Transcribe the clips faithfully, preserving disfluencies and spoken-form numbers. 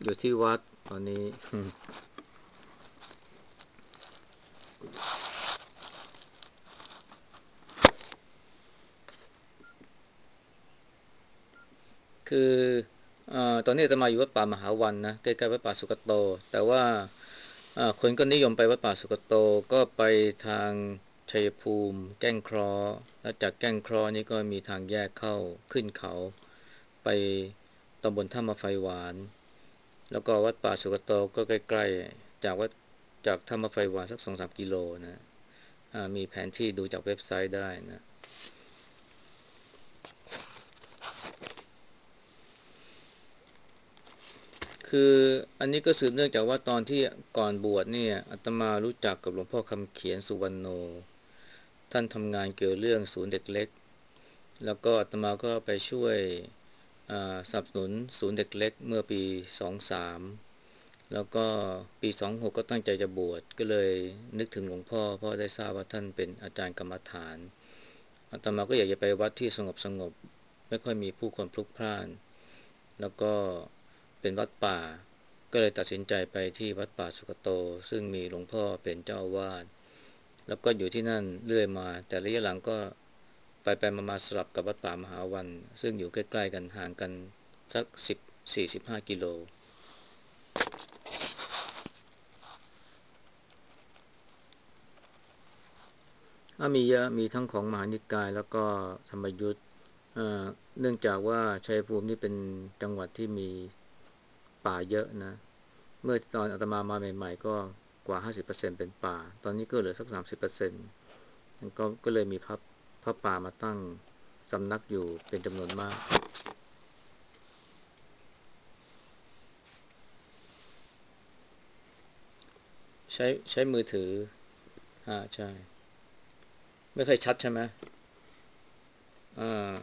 อยู่ที่วัดตอนนี้คือเอ่อตอนนี้อาตมาอยู่วัดป่ามหาวันนะใกล้ๆวัดป่าสุกโตแต่ว่าเอ่อคนก็นิยมไปวัดป่าสุกโตก็ไปทางชัยภูมิแก้งเคราะห์แล้วจากแก้งเคราะห์นี่ก็มีทางแยกเข้าขึ้นเขาไปตำบลท่ามาไฟหวานแล้วก็วัดป่าสุกโตก็ใกล้ๆจากวัดจากท่ามาไฟหวานสักสองสามกิโลนะอ่ามีแผนที่ดูจากเว็บไซต์ได้นะ คืออันนี้ก็สืบเนื่องจากว่าตอนที่ก่อนบวชเนี่ยอาตมารู้จักกับหลวงพ่อคำเขียนสุวรรณโนท่านทำงานเกี่ยวเรื่องศูนย์เด็กเล็กแล้วก็อาตมาก็ไปช่วยสนับสนุนศูนย์เด็กเล็กเมื่อปีสองสามแล้วก็ปีสองหกก็ตั้งใจจะบวชก็เลยนึกถึงหลวงพ่อเพราะได้ทราบว่าท่านเป็นอาจารย์กรรมฐานอาตมาก็อยากจะไปวัดที่สงบสงบไม่ค่อยมีผู้คนพลุกพล่านแล้วก็เป็นวัดป่าก็เลยตัดสินใจไปที่วัดป่าสุกโตซึ่งมีหลวงพ่อเป็นเจ้าอาวาสแล้วก็อยู่ที่นั่นเรื่อยมาแต่ระยะหลังก็ไปไปมามาสลับกับวัดป่ามหาวันซึ่งอยู่ใกล้ๆกันห่างกันสักสิบสี่สิบห้ากิโลก็มีเยอะมีทั้งของมหานิกายแล้วก็ธรรมยุทธ์เอ่อเนื่องจากว่าชัยภูมินี่เป็นจังหวัดที่มีป่าเยอะนะ เมื่อตอนอาตมามาใหม่ๆก็กว่าห้าสิบเปอร์เซ็นต์เป็นป่าตอนนี้ก็เหลือสักสามสิบเปอร์เซ็นต์ก็ก็เลยมีพระพระป่ามาตั้งสำนักอยู่เป็นจำนวนมากใช้ใช้มือถืออ่าใช่ไม่ค่อยชัดใช่ไหมอ่า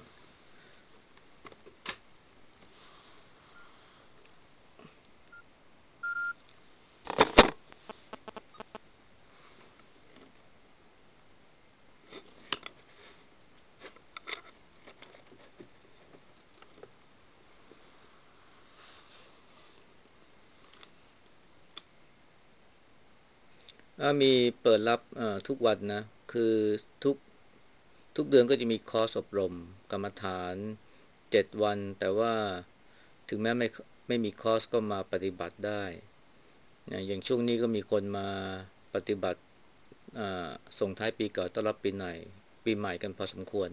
อ่ามีเปิดรับอ่าทุกวันนะคือทุกทุกเดือนก็จะมีคอร์สอบรมกรรมฐานเจ็ดวันแต่ว่าถึงแม้ไม่ไม่มีคอร์สก็มาปฏิบัติได้อย่างช่วงนี้ก็มีคนมาปฏิบัติ อ่าส่งท้ายปีเก่าต้อนรับปีใหม่ปีใหม่กันพอสมควร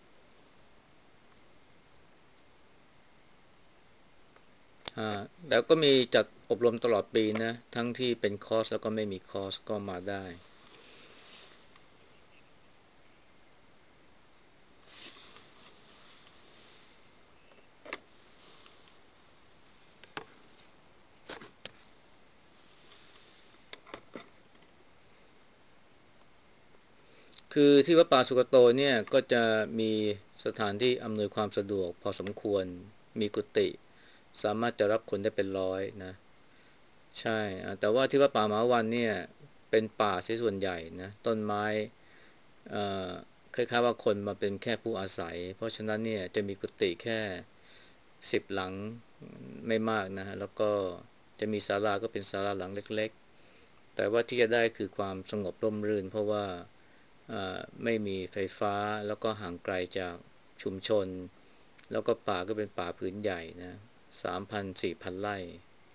อ่าแล้วก็มีจัดอบรมตลอดปีนะทั้งที่เป็นคอร์สแล้วก็ไม่มีคอร์สก็มาได้คือที่วัดป่าสุกโตเนี่ยก็จะมีสถานที่อำนวยความสะดวกพอสมควรมีกุฏิสามารถจะรับคนได้เป็นร้อยนะใช่อ่าแต่ว่าที่วัดป่าหมาวันเนี่ยเป็นป่าเสียส่วนใหญ่นะต้นไม้เอ่อคล้ายๆว่าคนมาเป็นแค่ผู้อาศัยเพราะฉะนั้นเนี่ยจะมีกุฏิแค่ สิบหลังไม่มากนะฮะแล้วก็จะมีศาลาก็เป็นศาลาหลังเล็กๆแต่ว่าที่จะได้คือความสงบร่มรื่นเพราะว่าไม่มีไฟฟ้าแล้วก็ห่างไกลจากชุมชนแล้วก็ป่าก็เป็นป่าพื้นใหญ่นะสามพันสี่พันไร่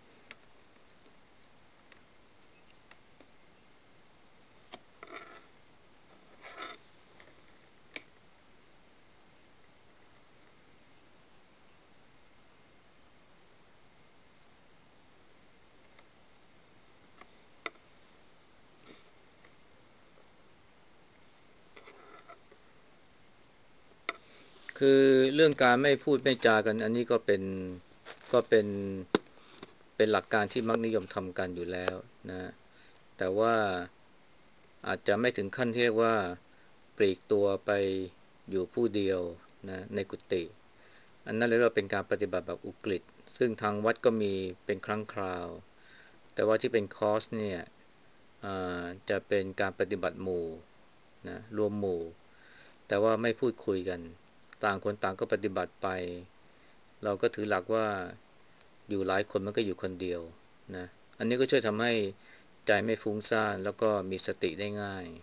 คือเรื่องการไม่พูดไม่จากันอันนี้ก็เป็นก็เป็นเป็นหลักการที่มักนิยมทำกันอยู่แล้วนะแต่ว่าอาจจะไม่ถึงขั้นที่เรียกว่าปลีกตัวไปอยู่ผู้เดียวนะในกุฏิอันนั้นเรียกว่าเป็นการปฏิบัติแบบอุกฤษซึ่งทางวัดก็มีเป็นครั้งคราวแต่ว่าที่เป็นคอร์สเนี่ยจะเป็นการปฏิบัติหมู่นะรวมหมู่แต่ว่าไม่พูดคุยกันต่างคนต่างก็ปฏิบัติไปเราก็ถือหลักว่าอยู่หลายคนมันก็อยู่คนเดียวนะอันนี้ก็ช่วยทำให้ใจไม่ฟุ้งซ่านแล้วก็มีสติได้ง่าย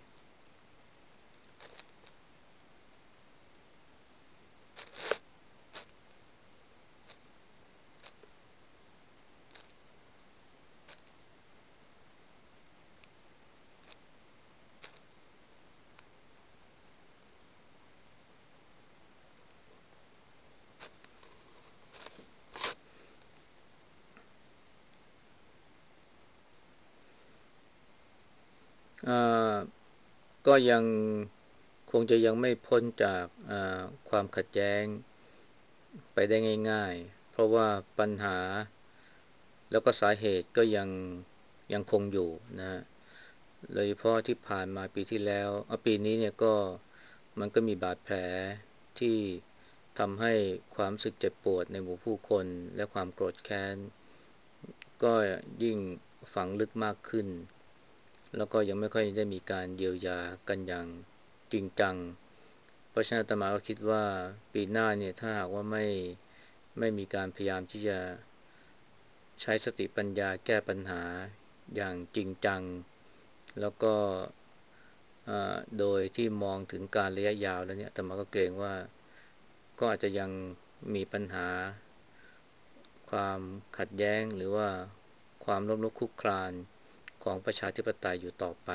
อ่าก็ยังคงจะยังไม่พ้นจากอ่าความขัดแย้งไปได้ง่ายๆเพราะว่าปัญหาแล้วก็สาเหตุก็ยังยังคงอยู่นะฮะ โดยเฉพาะที่ผ่านมาปีที่แล้วเอาปีนี้เนี่ยก็มันก็มีบาดแผลที่ทำให้ความรู้สึกเจ็บปวดในหมู่ผู้คนและความโกรธแค้นก็ยิ่งฝังลึกมากขึ้นแล้วก็ยังไม่ค่อยได้มีการเยียวยากันอย่างจริงจังเพราะฉะนั้นอาตมาก็คิดว่าปีหน้าเนี่ยถ้าหากว่าไม่ไม่มีการพยายามที่จะใช้สติปัญญาแก้ปัญหาอย่างจริงจัง แล้วก็โดยที่มองถึงการระยะยาวแล้วเนี่ยแต่มาก็เกรงว่าก็อาจจะยังมีปัญหาความขัดแย้งหรือว่าความล้มลุกคลุกคลานของประชาธิปไตยอยู่ต่อไป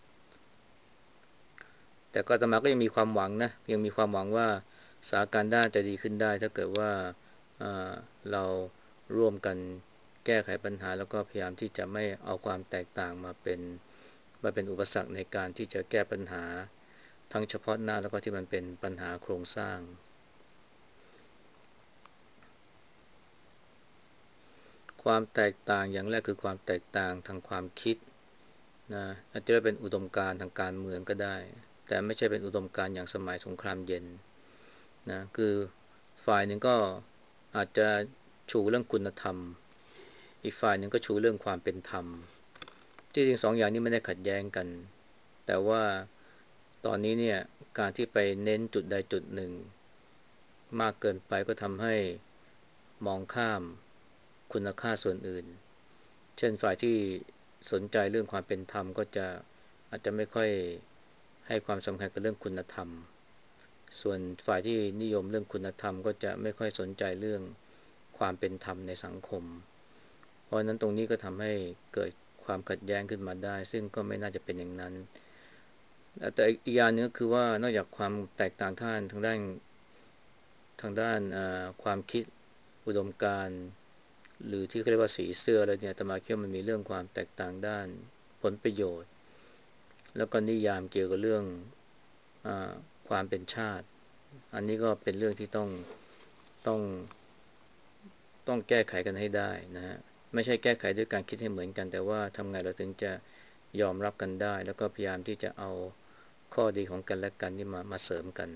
แต่ก็อาตมาก็ยังมีความหวังนะยังมีความหวังว่าสถานการณ์ด้านจะดีขึ้นได้ถ้าเกิดว่าเราร่วมกันแก้ไขปัญหาแล้วก็พยายามที่จะไม่เอาความแตกต่างมาเป็น มาเป็นอุปสรรคในการที่จะแก้ปัญหาทั้งเฉพาะหน้าแล้วก็ที่มันเป็นปัญหาโครงสร้างความแตกต่างอย่างแรกคือความแตกต่างทางความคิดนะอาจจะเป็นอุดมการณ์ทางการเมืองก็ได้แต่ไม่ใช่เป็นอุดมการณ์อย่างสมัยสงครามเย็นนะคือฝ่ายหนึ่งก็อาจจะชูเรื่องคุณธรรมอีกฝ่ายหนึ่งก็ชูเรื่องความเป็นธรรมที่จริงสองอย่างนี้ไม่ได้ขัดแย้งกันแต่ว่าตอนนี้เนี่ยการที่ไปเน้นจุดใดจุดหนึ่งมากเกินไปก็ทำให้มองข้ามคุณค่าส่วนอื่นเช่นฝ่ายที่สนใจเรื่องความเป็นธรรมก็จะอาจจะไม่ค่อยให้ความสำคัญกับเรื่องคุณธรรมส่วนฝ่ายที่นิยมเรื่องคุณธรรมก็จะไม่ค่อยสนใจเรื่องความเป็นธรรมในสังคมเพราะนั้นตรงนี้ก็ทำให้เกิดความขัดแย้งขึ้นมาได้ซึ่งก็ไม่น่าจะเป็นอย่างนั้นแต่อีกอย่างนึงก็คือว่านอกจากความแตกต่างทางทางด้านทางด้านความคิดอุดมการณ์หรือที่เขาเรียกว่าสีเสื้ออะไรเนี่ยอาตมาคิดว่ามันมีเรื่องความแตกต่างด้านผลประโยชน์แล้วก็นิยามเกี่ยวกับเรื่องอาความเป็นชาติอันนี้ก็เป็นเรื่องที่ต้องต้องต้องแก้ไขกันให้ได้นะฮะไม่ใช่แก้ไขด้วยการคิดให้เหมือนกันแต่ว่าทำไงเราถึงจะยอมรับกันได้แล้วก็พยายามที่จะเอาข้อดีของกันและกันนี่มามาเสริมกัน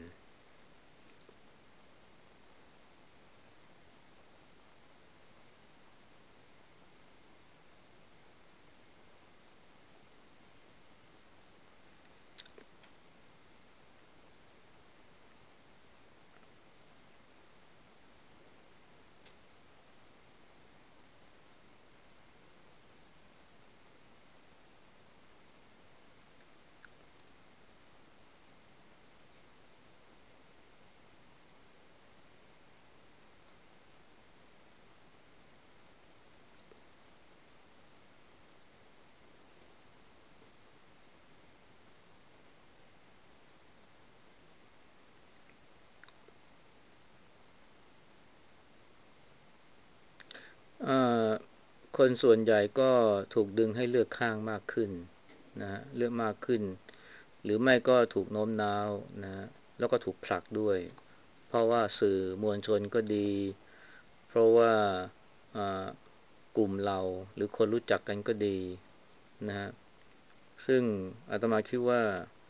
คนส่วนใหญ่ก็ถูกดึงให้เลือกข้างมากขึ้นนะฮะเลือกมากขึ้นหรือไม่ก็ถูกโน้มน้าวนะแล้วก็ถูกผลักด้วย เพราะว่าสื่อมวลชนก็ดีเพราะว่ากลุ่มเราหรือคนรู้จักกันก็ดีนะฮะซึ่งอาตมาคิดว่า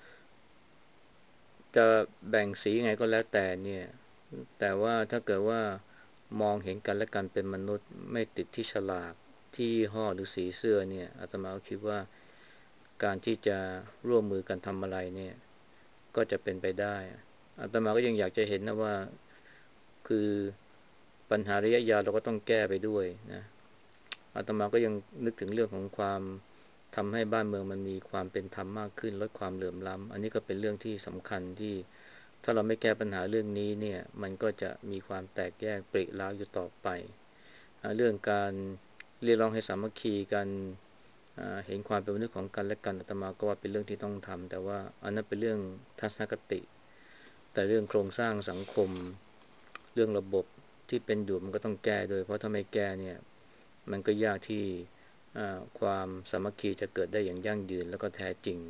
จะแบ่งสียังไงก็แล้วแต่เนี่ยแต่ว่าถ้าเกิดว่ามองเห็นกันและกันเป็นมนุษย์ไม่ติดที่ฉลากที่ยี่ห้อหรือสีเสื้อเนี่ยอาตมาก็คิดว่าการที่จะร่วมมือกันทำอะไรเนี่ยก็จะเป็นไปได้อาตมาก็ยังอยากจะเห็นนะว่าคือปัญหาระยะยาวเราก็ต้องแก้ไปด้วยนะอาตมาก็ยังนึกถึงเรื่องของความทำให้บ้านเมืองมันมีความเป็นธรรมมากขึ้นลดความเหลื่อมล้ำอันนี้ก็เป็นเรื่องที่สำคัญที่ถ้าเราไม่แก้ปัญหาเรื่องนี้เนี่ยมันก็จะมีความแตกแยกปริร้าวอยู่ต่อไปเรื่องการเรียกร้องให้สามัคคีกันเห็นความเป็นมนุษย์ของกันและกันอาตมาก็ว่าเป็นเรื่องที่ต้องทำแต่ว่าอันนั้นเป็นเรื่องทัศนคติแต่เรื่องโครงสร้างสังคมเรื่องระบบที่เป็นอยู่มันก็ต้องแก้ด้วยเพราะถ้าไม่แก้เนี่ยมันก็ยากที่ความสามัคคีจะเกิดได้อย่างยั่งยืนแล้วก็แท้จริง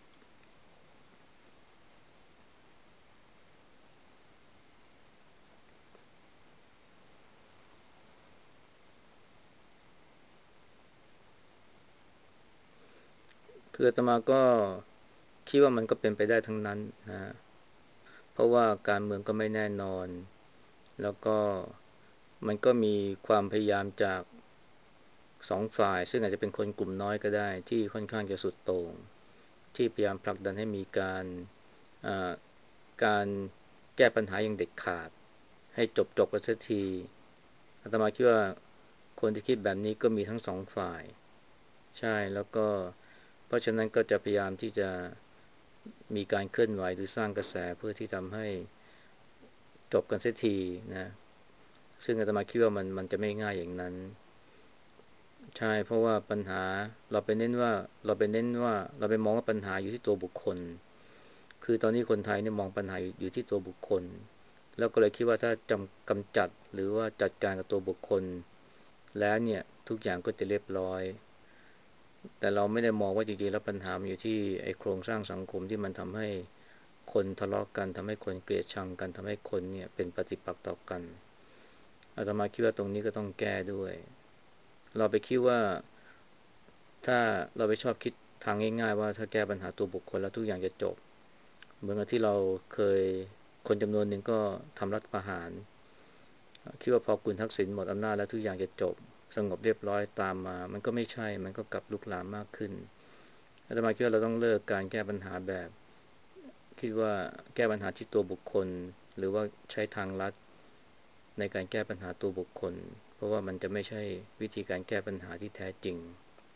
คืออาตมาก็คิดว่ามันก็เป็นไปได้ทั้งนั้นนะเพราะว่าการเมืองก็ไม่แน่นอนแล้วก็มันก็มีความพยายามจากสองฝ่ายซึ่งอาจจะเป็นคนกลุ่มน้อยก็ได้ที่ค่อนข้างจะสุดโต่งที่พยายามผลักดันให้มีการการแก้ปัญหาอย่างเด็ดขาดให้จบจบกันสักทีอาตมาคิดว่าคนที่คิดแบบนี้ก็มีทั้งสองฝ่ายใช่แล้วก็เพราะฉะนั้นก็จะพยายามที่จะมีการเคลื่อนไหวหรือสร้างกระแสเพื่อที่ทำให้จบกันสักทีนะซึ่งอาตมาคิดว่ามันมันจะไม่ง่ายอย่างนั้นใช่เพราะว่าปัญหาเราไปเน้นว่าเราไปเน้นว่าเราไปมองว่าปัญหาอยู่ที่ตัวบุคคลคือตอนนี้คนไทยเนี่ยมองปัญหาอยู่ที่ตัวบุคคลแล้วก็เลยคิดว่าถ้าจำกำจัดหรือว่าจัดการกับตัวบุคคลแล้วเนี่ยทุกอย่างก็จะเรียบร้อยแต่เราไม่ได้มองว่าจริงๆแล้วปัญหามันอยู่ที่ไอ้โครงสร้างสังคมที่มันทำให้คนทะเลาะกันทำให้คนเกลียดชังกันทำให้คนเนี่ยเป็นปฏิปักษ์ต่อกันอาตมาคิดว่าตรงนี้ก็ต้องแก้ด้วยเราไปคิดว่าถ้าเราไปชอบคิดทางง่ายๆว่าถ้าแก้ปัญหาตัวบุคคลแล้วทุกอย่างจะจบเหมือนกับที่เราเคยคนจำนวนหนึ่งก็ทำรัฐประหารคิดว่าพอคุณทักษิณหมดอำนาจแล้วทุกอย่างจะจบสงบเรียบร้อยตามมามันก็ไม่ใช่มันก็กลับลุกลามมากขึ้นอาตมาคิดว่าเราต้องเลิกการแก้ปัญหาแบบคิดว่าแก้ปัญหาที่ตัวบุคคลหรือว่าใช้ทางลัดในการแก้ปัญหาตัวบุคคลเพราะว่ามันจะไม่ใช่วิธีการแก้ปัญหาที่แท้จริง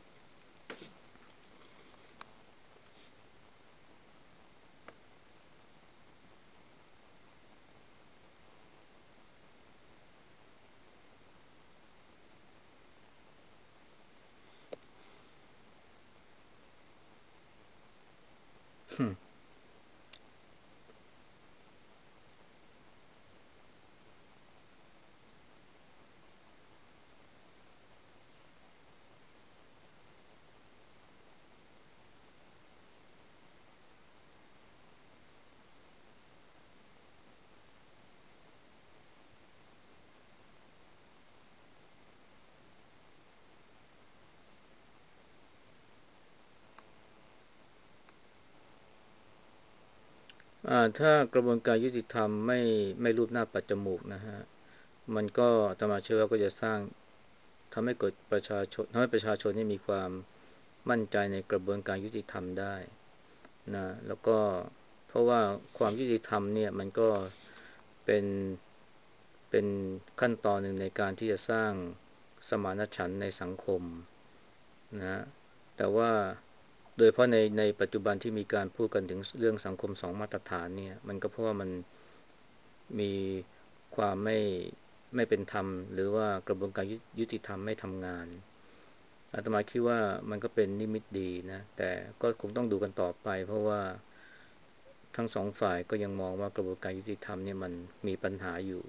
อ่าถ้ากระบวนการยุติธรรมไม่ไม่รูปหน้าปัดจมูกนะฮะมันก็อาตมาเชื่อว่าก็จะสร้างทำให้เกิดประชาชนทำให้ประชาชนนี่มีความมั่นใจในกระบวนการยุติธรรมได้นะแล้วก็เพราะว่าความยุติธรรมเนี่ยมันก็เป็นเป็นขั้นตอนหนึ่งในการที่จะสร้างสมานฉันท์ในสังคมนะแต่ว่าโดยเพราะในในปัจจุบันที่มีการพูดกันถึงเรื่องสังคมสองมาตรฐานเนี่ยมันก็เพราะว่ามันมีความไม่ไม่เป็นธรรมหรือว่ากระบวนการยุติธรรมไม่ทำงานอาตมาคิดว่ามันก็เป็นนิมิตดีนะแต่ก็คงต้องดูกันต่อไปเพราะว่าทั้งสองฝ่ายก็ยังมองว่ากระบวนการยุติธรรมเนี่ยมันมีปัญหาอยู่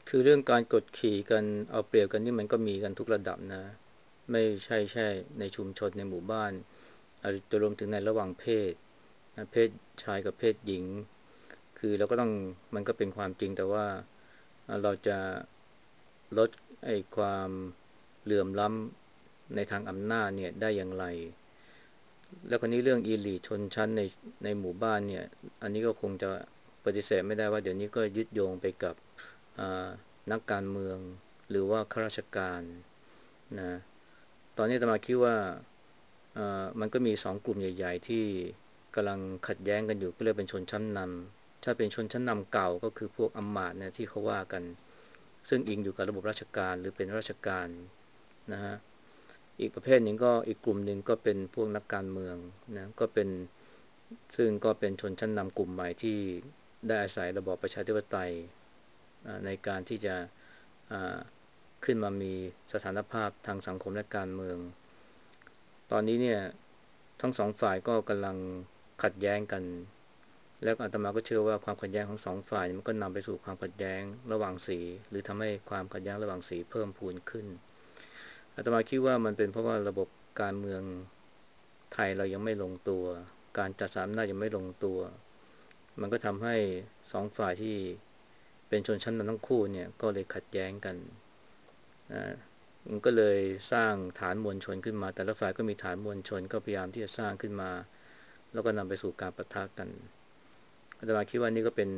คือเรื่องการกดขี่กันเอาเปรียบกันนี่มันก็มีกันทุกระดับนะไม่ใช่แค่ในชุมชนในหมู่บ้านอาจจะรวมถึงในระหว่างเพศนะเพศชายกับเพศหญิงคือเราก็ต้องมันก็เป็นความจริงแต่ว่าเราจะลดไอ้ความเหลื่อมล้ำในทางอำนาจเนี่ยได้อย่างไรแล้วคนนี้เรื่องอีลีทชนชั้นในในหมู่บ้านเนี่ยอันนี้ก็คงจะปฏิเสธไม่ได้ว่าเดี๋ยวนี้ก็ยึดโยงไปกับนักการเมืองหรือว่าข้าราชการนะตอนนี้อาตมาคิดว่ามันก็มีสองกลุ่มใหญ่ๆที่กำลังขัดแย้งกันอยู่ก็เรียกเป็นชนชั้นนำถ้าเป็นชนชั้นนำเก่าก็คือพวกอำมาตย์เนี่ยที่เขาว่ากันซึ่งอิงอยู่กับระบบราชการหรือเป็นราชการนะฮะอีกประเภทหนึ่งก็อีกกลุ่มหนึ่งก็เป็นพวกนักการเมืองนะก็เป็นซึ่งก็เป็นชนชั้นนำกลุ่มใหม่ที่ได้อาศัยระบอบประชาธิปไตยในการที่จะขึ้นมามีสถานภาพทางสังคมและการเมืองตอนนี้เนี่ยทั้งสองฝ่ายก็กำลังขัดแย้งกันแล้วอาตมาก็เชื่อว่าความขัดแย้งของสองฝ่ายมันก็นำไปสู่ความขัดแย้งระหว่างสีหรือทำให้ความขัดแย้งระหว่างสีเพิ่มพูนขึ้นอาตมาคิดว่ามันเป็นเพราะว่าระบบการเมืองไทยเรายังไม่ลงตัวการจัดสรรอำนาจยังไม่ลงตัวมันก็ทำให้สองฝ่ายที่เป็นชนชั้นนำทั้งคู่เนี่ยก็เลยขัดแย้งกันนะมันก็เลยสร้างฐานมวลชนขึ้นมาแต่ละฝ่ายก็มีฐานมวลชนก็พยายามที่จะสร้างขึ้นมาแล้วก็นำไปสู่การปะทะกันอาตมาคิดว่านี่ก็เป็น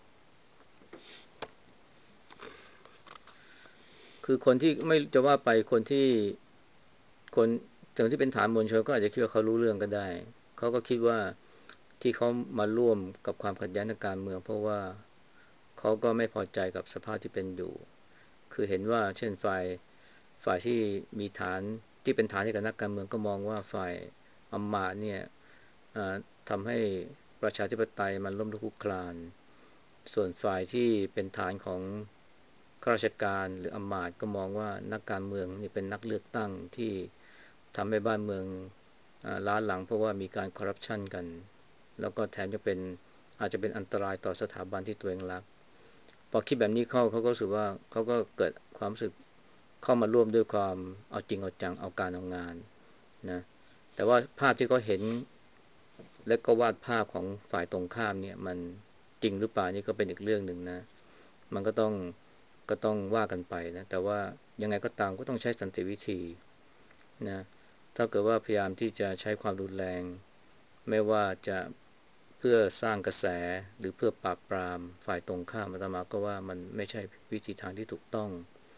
คือคนที่ไม่จะว่าไปคนที่คนถึงที่เป็นฐานมวลชนก็อาจจะคิดว่าเขารู้เรื่องก็ได้เขาก็คิดว่าที่เขามาร่วมกับความขัดแย้งทางการเมืองเพราะว่าเขาก็ไม่พอใจกับสภาพที่เป็นอยู่คือเห็นว่าเช่นฝ่ายฝ่ายที่มีฐานที่เป็นฐานให้กับนักการเมืองก็มองว่าฝ่ายอำมาตย์เนี่ยทำให้ประชาธิปไตยมันล้มลุกคลุกคลานส่วนฝ่ายที่เป็นฐานของข้าราชการหรืออำมาตย์ก็มองว่านักการเมืองนี่เป็นนักเลือกตั้งที่ทำให้บ้านเมืองล้าหลังเพราะว่ามีการคอร์รัปชันกันแล้วก็แถมจะเป็นอาจจะเป็นอันตรายต่อสถาบันที่ตัวเองรักพอคิดแบบนี้เข้าเขาก็รู้สึกว่าเขาก็เกิดความรู้สึกเข้ามาร่วมด้วยความเอาจริงเอาจังเอาการเอางานนะแต่ว่าภาพที่เขาเห็นและก็วาดภาพของฝ่ายตรงข้ามเนี่ยมันจริงหรือเปล่านี่ก็เป็นอีกเรื่องหนึ่งนะมันก็ต้องก็ต้องว่ากันไปนะแต่ว่ายังไงก็ตามก็ต้องใช้สันติวิธีนะถ้าเกิดว่าพยายามที่จะใช้ความรุนแรงไม่ว่าจะเพื่อสร้างกระแสหรือเพื่อปราบปรามฝ่ายตรงข้ามอาตมาก็ว่ามันไม่ใช่วิธีทางที่ถูกต้อง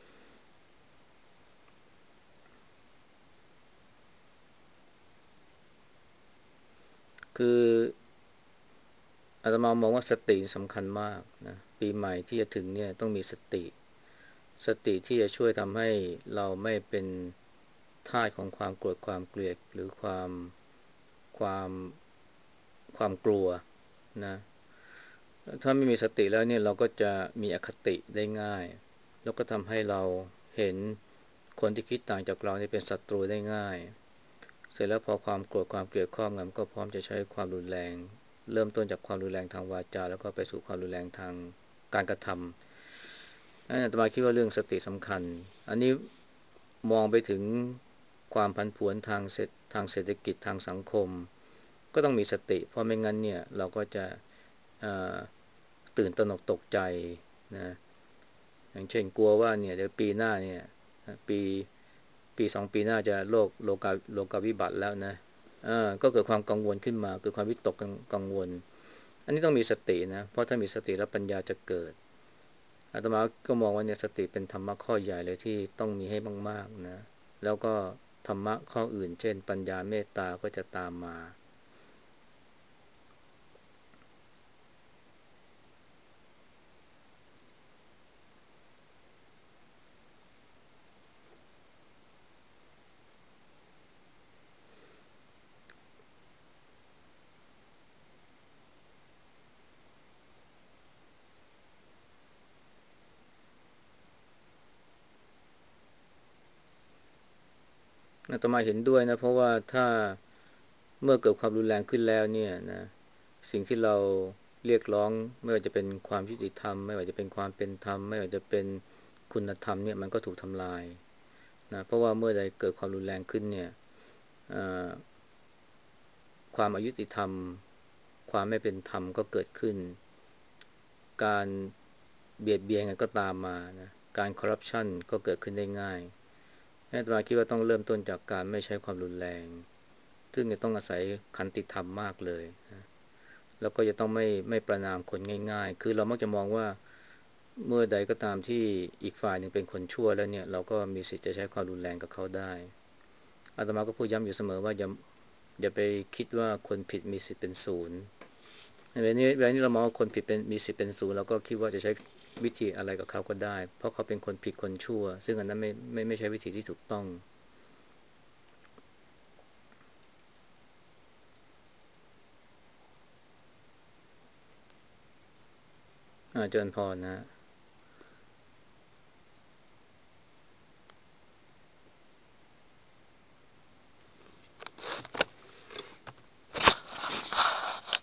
คืออาตมามองว่าสติสำคัญมากนะปีใหม่ที่จะถึงเนี่ยต้องมีสติสติที่จะช่วยทำให้เราไม่เป็นทาสของความโกรธความเกลียดหรือความความความกลัวนะถ้าไม่มีสติแล้วเนี่ยเราก็จะมีอคติได้ง่ายแล้วก็ทำให้เราเห็นคนที่คิดต่างจากเรานี่เป็นศัตรูได้ง่ายเสร็จแล้วพอความโกรธความเกลียดครอบงำก็พร้อมจะใช้ความรุนแรงเริ่มต้นจากความรุนแรงทางวาจาแล้วก็ไปสู่ความรุนแรงทางการกระทำอาตมาคิดว่าเรื่องสติสำคัญอันนี้มองไปถึงความผันผวนทางเศรษฐทางเศรษฐกิจทางสังคมก็ต้องมีสติเพราะไม่งั้นเนี่ยเราก็จะตื่นตระหนกตกใจนะอย่างเช่นกลัวว่าเนี่ยเดี๋ยวปีหน้าเนี่ยปีปีสองปีหน้าจะโลกโลกาโลกาวิบัติแล้วนะอ่าก็เกิดความกังวลขึ้นมาเกิดความวิตกกังวลอันนี้ต้องมีสตินะเพราะถ้ามีสติแล้วปัญญาจะเกิดอาตมาก็มองว่าเนี่ยสติเป็นธรรมะข้อใหญ่เลยที่ต้องมีให้มากๆนะแล้วก็ธรรมะข้ออื่นเช่นปัญญาเมตตาก็จะตามมาอาตมาเห็นด้วยนะเพราะว่าถ้าเมื่อเกิดความรุนแรงขึ้นแล้วเนี่ยนะสิ่งที่เราเรียกร้องไม่ว่าจะเป็นความยุติธรรมไม่ว่าจะเป็นความเป็นธรรมไม่ว่าจะเป็นคุณธรรมเนี่ยมันก็ถูกทำลายนะเพราะว่าเมื่อใดเกิดความรุนแรงขึ้นเนี่ยความอายุติธรรมความไม่เป็นธรรมก็เกิดขึ้นการเบียดเบียนกันก็ตามมานะการคอร์รัปชันก็เกิดขึ้นได้ง่ายอาตมาคิดว่าต้องเริ่มต้นจากการไม่ใช้ความรุนแรงซึ่งจะต้องอาศัยขันติธรรมมากเลยนะแล้วก็จะต้องไม่ไม่ประณามคนง่ายๆคือเรามักจะมองว่าเมื่อใดก็ตามที่อีกฝ่ายหนึ่งเป็นคนชั่วแล้วเนี่ยเราก็มีสิทธิ์จะใช้ความรุนแรงกับเขาได้อาตมาก็พูดย้ำอยู่เสมอว่าอย่าอย่าไปคิดว่าคนผิดมีสิทธิ์เป็นศูนย์เวลานี้เวลานี้เรามองว่าคนผิดเป็นมีสิทธิ์เป็นศูนย์เราก็คิดว่าจะใช้วิธีอะไรกับเขาก็ได้เพราะเขาเป็นคนผิดคนชั่วซึ่งอันนั้นไม่ไม่ไม่ใช่วิธีที่ถูกต้องอาเจริญพรนะ